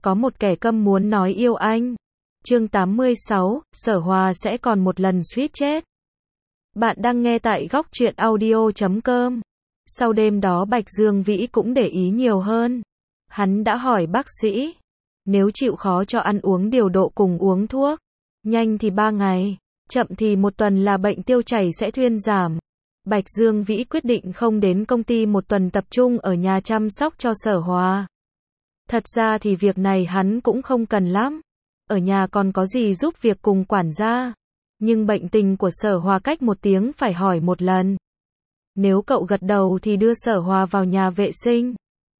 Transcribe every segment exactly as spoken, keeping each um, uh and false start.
Có một kẻ câm muốn nói yêu anh. Chương tám mươi sáu, Sở Hòa sẽ còn một lần suýt chết. Bạn đang nghe tại góc truyện audio chấm com. Sau đêm đó Bạch Dương Vĩ cũng để ý nhiều hơn. Hắn đã hỏi bác sĩ, nếu chịu khó cho ăn uống điều độ cùng uống thuốc, nhanh thì ba ngày, chậm thì một tuần là bệnh tiêu chảy sẽ thuyên giảm. Bạch Dương Vĩ quyết định không đến công ty một tuần, tập trung ở nhà chăm sóc cho Sở Hòa. Thật ra thì việc này hắn cũng không cần lắm. Ở nhà còn có gì giúp việc cùng quản gia. Nhưng bệnh tình của Sở Hòa cách một tiếng phải hỏi một lần. Nếu cậu gật đầu thì đưa Sở Hòa vào nhà vệ sinh.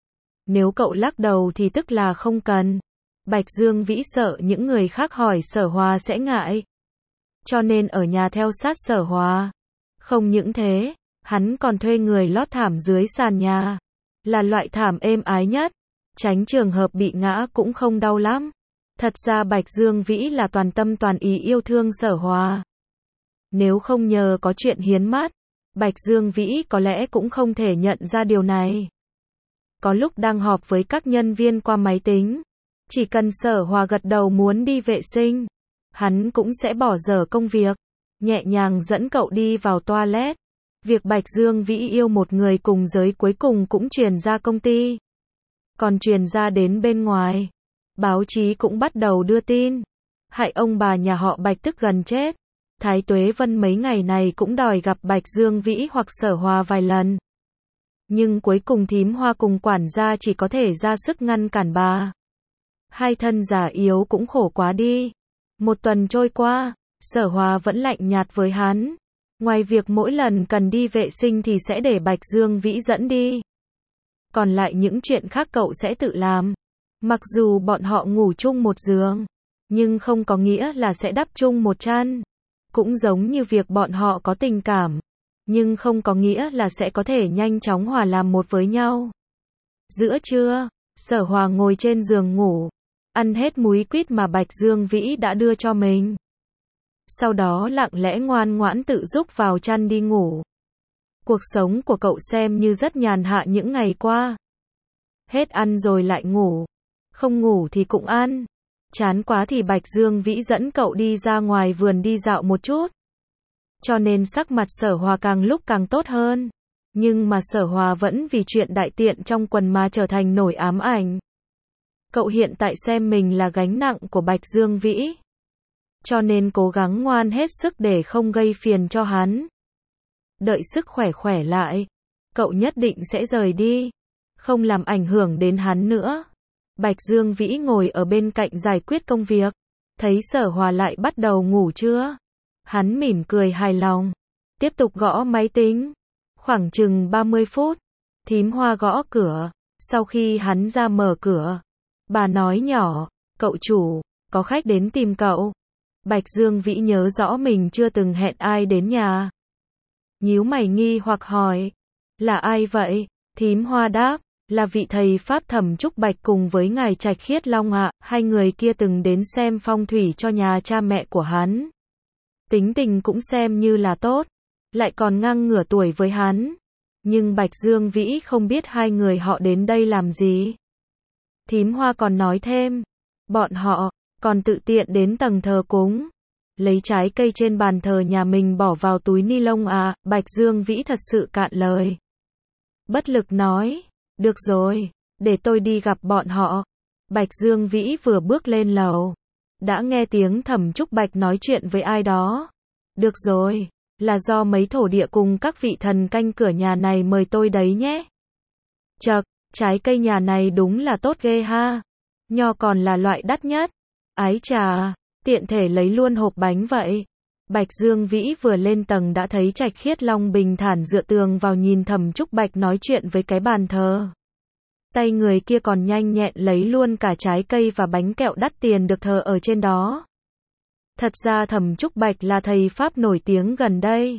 Nếu cậu lắc đầu thì tức là không cần. Bạch Dương Vĩ sợ những người khác hỏi Sở Hòa sẽ ngại. Cho nên ở nhà theo sát Sở Hòa. Không những thế, hắn còn thuê người lót thảm dưới sàn nhà. Là loại thảm êm ái nhất. Tránh trường hợp bị ngã cũng không đau lắm. Thật ra Bạch Dương Vĩ là toàn tâm toàn ý yêu thương Sở Hòa. Nếu không nhờ có chuyện hiến mắt, Bạch Dương Vĩ có lẽ cũng không thể nhận ra điều này. Có lúc đang họp với các nhân viên qua máy tính, chỉ cần Sở Hòa gật đầu muốn đi vệ sinh, hắn cũng sẽ bỏ dở công việc, nhẹ nhàng dẫn cậu đi vào toilet. Việc Bạch Dương Vĩ yêu một người cùng giới cuối cùng cũng truyền ra công ty. Còn truyền ra đến bên ngoài. Báo chí cũng bắt đầu đưa tin. Hại ông bà nhà họ Bạch tức gần chết. Thái Tuế Vân mấy ngày này cũng đòi gặp Bạch Dương Vĩ hoặc Sở Hòa vài lần. Nhưng cuối cùng thím Hoa cùng quản gia chỉ có thể ra sức ngăn cản bà. Hai thân già yếu cũng khổ quá đi. Một tuần trôi qua, Sở Hòa vẫn lạnh nhạt với hắn. Ngoài việc mỗi lần cần đi vệ sinh thì sẽ để Bạch Dương Vĩ dẫn đi. Còn lại những chuyện khác cậu sẽ tự làm. Mặc dù bọn họ ngủ chung một giường, nhưng không có nghĩa là sẽ đắp chung một chăn. Cũng giống như việc bọn họ có tình cảm, nhưng không có nghĩa là sẽ có thể nhanh chóng hòa làm một với nhau. Giữa trưa, Sở Hòa ngồi trên giường ngủ, ăn hết múi quýt mà Bạch Dương Vĩ đã đưa cho mình. Sau đó lặng lẽ ngoan ngoãn tự rúc vào chăn đi ngủ. Cuộc sống của cậu xem như rất nhàn hạ những ngày qua. Hết ăn rồi lại ngủ, không ngủ thì cũng ăn. Chán quá thì Bạch Dương Vĩ dẫn cậu đi ra ngoài vườn đi dạo một chút. Cho nên sắc mặt Sở Hòa càng lúc càng tốt hơn. Nhưng mà Sở Hòa vẫn vì chuyện đại tiện trong quần mà trở thành nỗi ám ảnh. Cậu hiện tại xem mình là gánh nặng của Bạch Dương Vĩ. Cho nên cố gắng ngoan hết sức để không gây phiền cho hắn. Đợi sức khỏe khỏe lại, cậu nhất định sẽ rời đi, không làm ảnh hưởng đến hắn nữa. Bạch Dương Vĩ ngồi ở bên cạnh giải quyết công việc, thấy Sở Hòa lại bắt đầu ngủ trưa. Hắn mỉm cười hài lòng, tiếp tục gõ máy tính. Khoảng chừng ba mươi phút, thím Hoa gõ cửa. Sau khi hắn ra mở cửa, bà nói nhỏ, cậu chủ, có khách đến tìm cậu. Bạch Dương Vĩ nhớ rõ mình chưa từng hẹn ai đến nhà. Nhíu mày nghi hoặc hỏi, là ai vậy? Thím Hoa đáp, là vị thầy Pháp Thẩm Trúc Bạch cùng với ngài Trạch Khiết Long ạ. Hai người kia từng đến xem phong thủy cho nhà cha mẹ của hắn. Tính tình cũng xem như là tốt, lại còn ngang ngửa tuổi với hắn. Nhưng Bạch Dương Vĩ không biết hai người họ đến đây làm gì. Thím Hoa còn nói thêm, bọn họ còn tự tiện đến tầng thờ cúng, lấy trái cây trên bàn thờ nhà mình bỏ vào túi ni lông à. Bạch Dương Vĩ thật sự cạn lời. Bất lực nói, được rồi, để tôi đi gặp bọn họ. Bạch Dương Vĩ vừa bước lên lầu, đã nghe tiếng Thẩm Trúc Bạch nói chuyện với ai đó. Được rồi, là do mấy thổ địa cùng các vị thần canh cửa nhà này mời tôi đấy nhé. Chậc, trái cây nhà này đúng là tốt ghê ha. Nho còn là loại đắt nhất. Ái chà, tiện thể lấy luôn hộp bánh vậy. Bạch Dương Vĩ vừa lên tầng đã thấy Trạch Khiết Long bình thản dựa tường vào nhìn Thẩm Trúc Bạch nói chuyện với cái bàn thờ. Tay người kia còn nhanh nhẹn lấy luôn cả trái cây và bánh kẹo đắt tiền được thờ ở trên đó. Thật ra Thẩm Trúc Bạch là thầy Pháp nổi tiếng gần đây.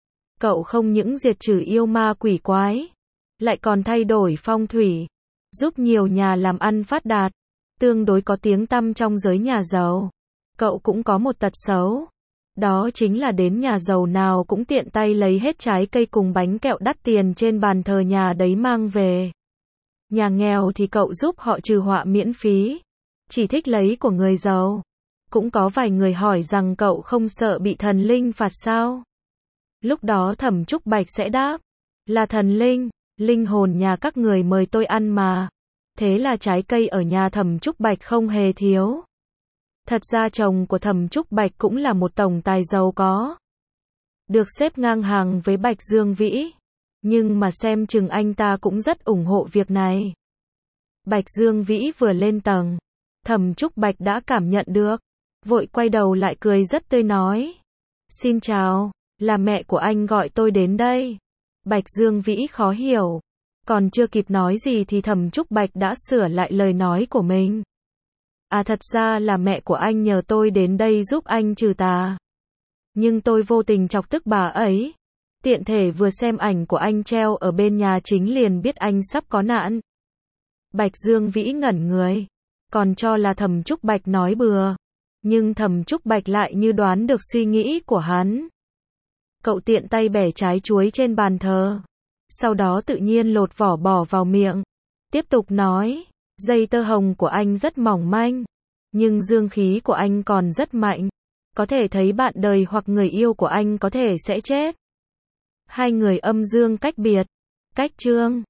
Cậu không những diệt trừ yêu ma quỷ quái, lại còn thay đổi phong thủy, giúp nhiều nhà làm ăn phát đạt, tương đối có tiếng tăm trong giới nhà giàu. Cậu cũng có một tật xấu. Đó chính là đến nhà giàu nào cũng tiện tay lấy hết trái cây cùng bánh kẹo đắt tiền trên bàn thờ nhà đấy mang về. Nhà nghèo thì cậu giúp họ trừ họa miễn phí. chỉ thích lấy của người giàu. Cũng có vài người hỏi rằng cậu không sợ bị thần linh phạt sao? Lúc đó Thẩm Trúc Bạch sẽ đáp, là thần linh, linh hồn nhà các người mời tôi ăn mà. Thế là trái cây ở nhà Thẩm Trúc Bạch không hề thiếu. Thật ra chồng của Thẩm Trúc Bạch cũng là một tổng tài giàu có. Được xếp ngang hàng với Bạch Dương Vĩ. Nhưng mà xem chừng anh ta cũng rất ủng hộ việc này. Bạch Dương Vĩ vừa lên tầng, Thẩm Trúc Bạch đã cảm nhận được. Vội quay đầu lại cười rất tươi nói. Xin chào, là mẹ của anh gọi tôi đến đây. Bạch Dương Vĩ khó hiểu. Còn chưa kịp nói gì thì Thẩm Trúc Bạch đã sửa lại lời nói của mình. À thật ra là mẹ của anh nhờ tôi đến đây giúp anh trừ tà. Nhưng tôi vô tình chọc tức bà ấy. Tiện thể vừa xem ảnh của anh treo ở bên nhà chính liền biết anh sắp có nạn. Bạch Dương Vĩ ngẩn người. Còn cho là Thẩm Trúc Bạch nói bừa. Nhưng Thẩm Trúc Bạch lại như đoán được suy nghĩ của hắn. Cậu tiện tay bẻ trái chuối trên bàn thờ. Sau đó tự nhiên lột vỏ bỏ vào miệng. Tiếp tục nói, dây tơ hồng của anh rất mỏng manh. Nhưng dương khí của anh còn rất mạnh. Có thể thấy bạn đời hoặc người yêu của anh có thể sẽ chết. Hai người âm dương cách biệt. Cách chương.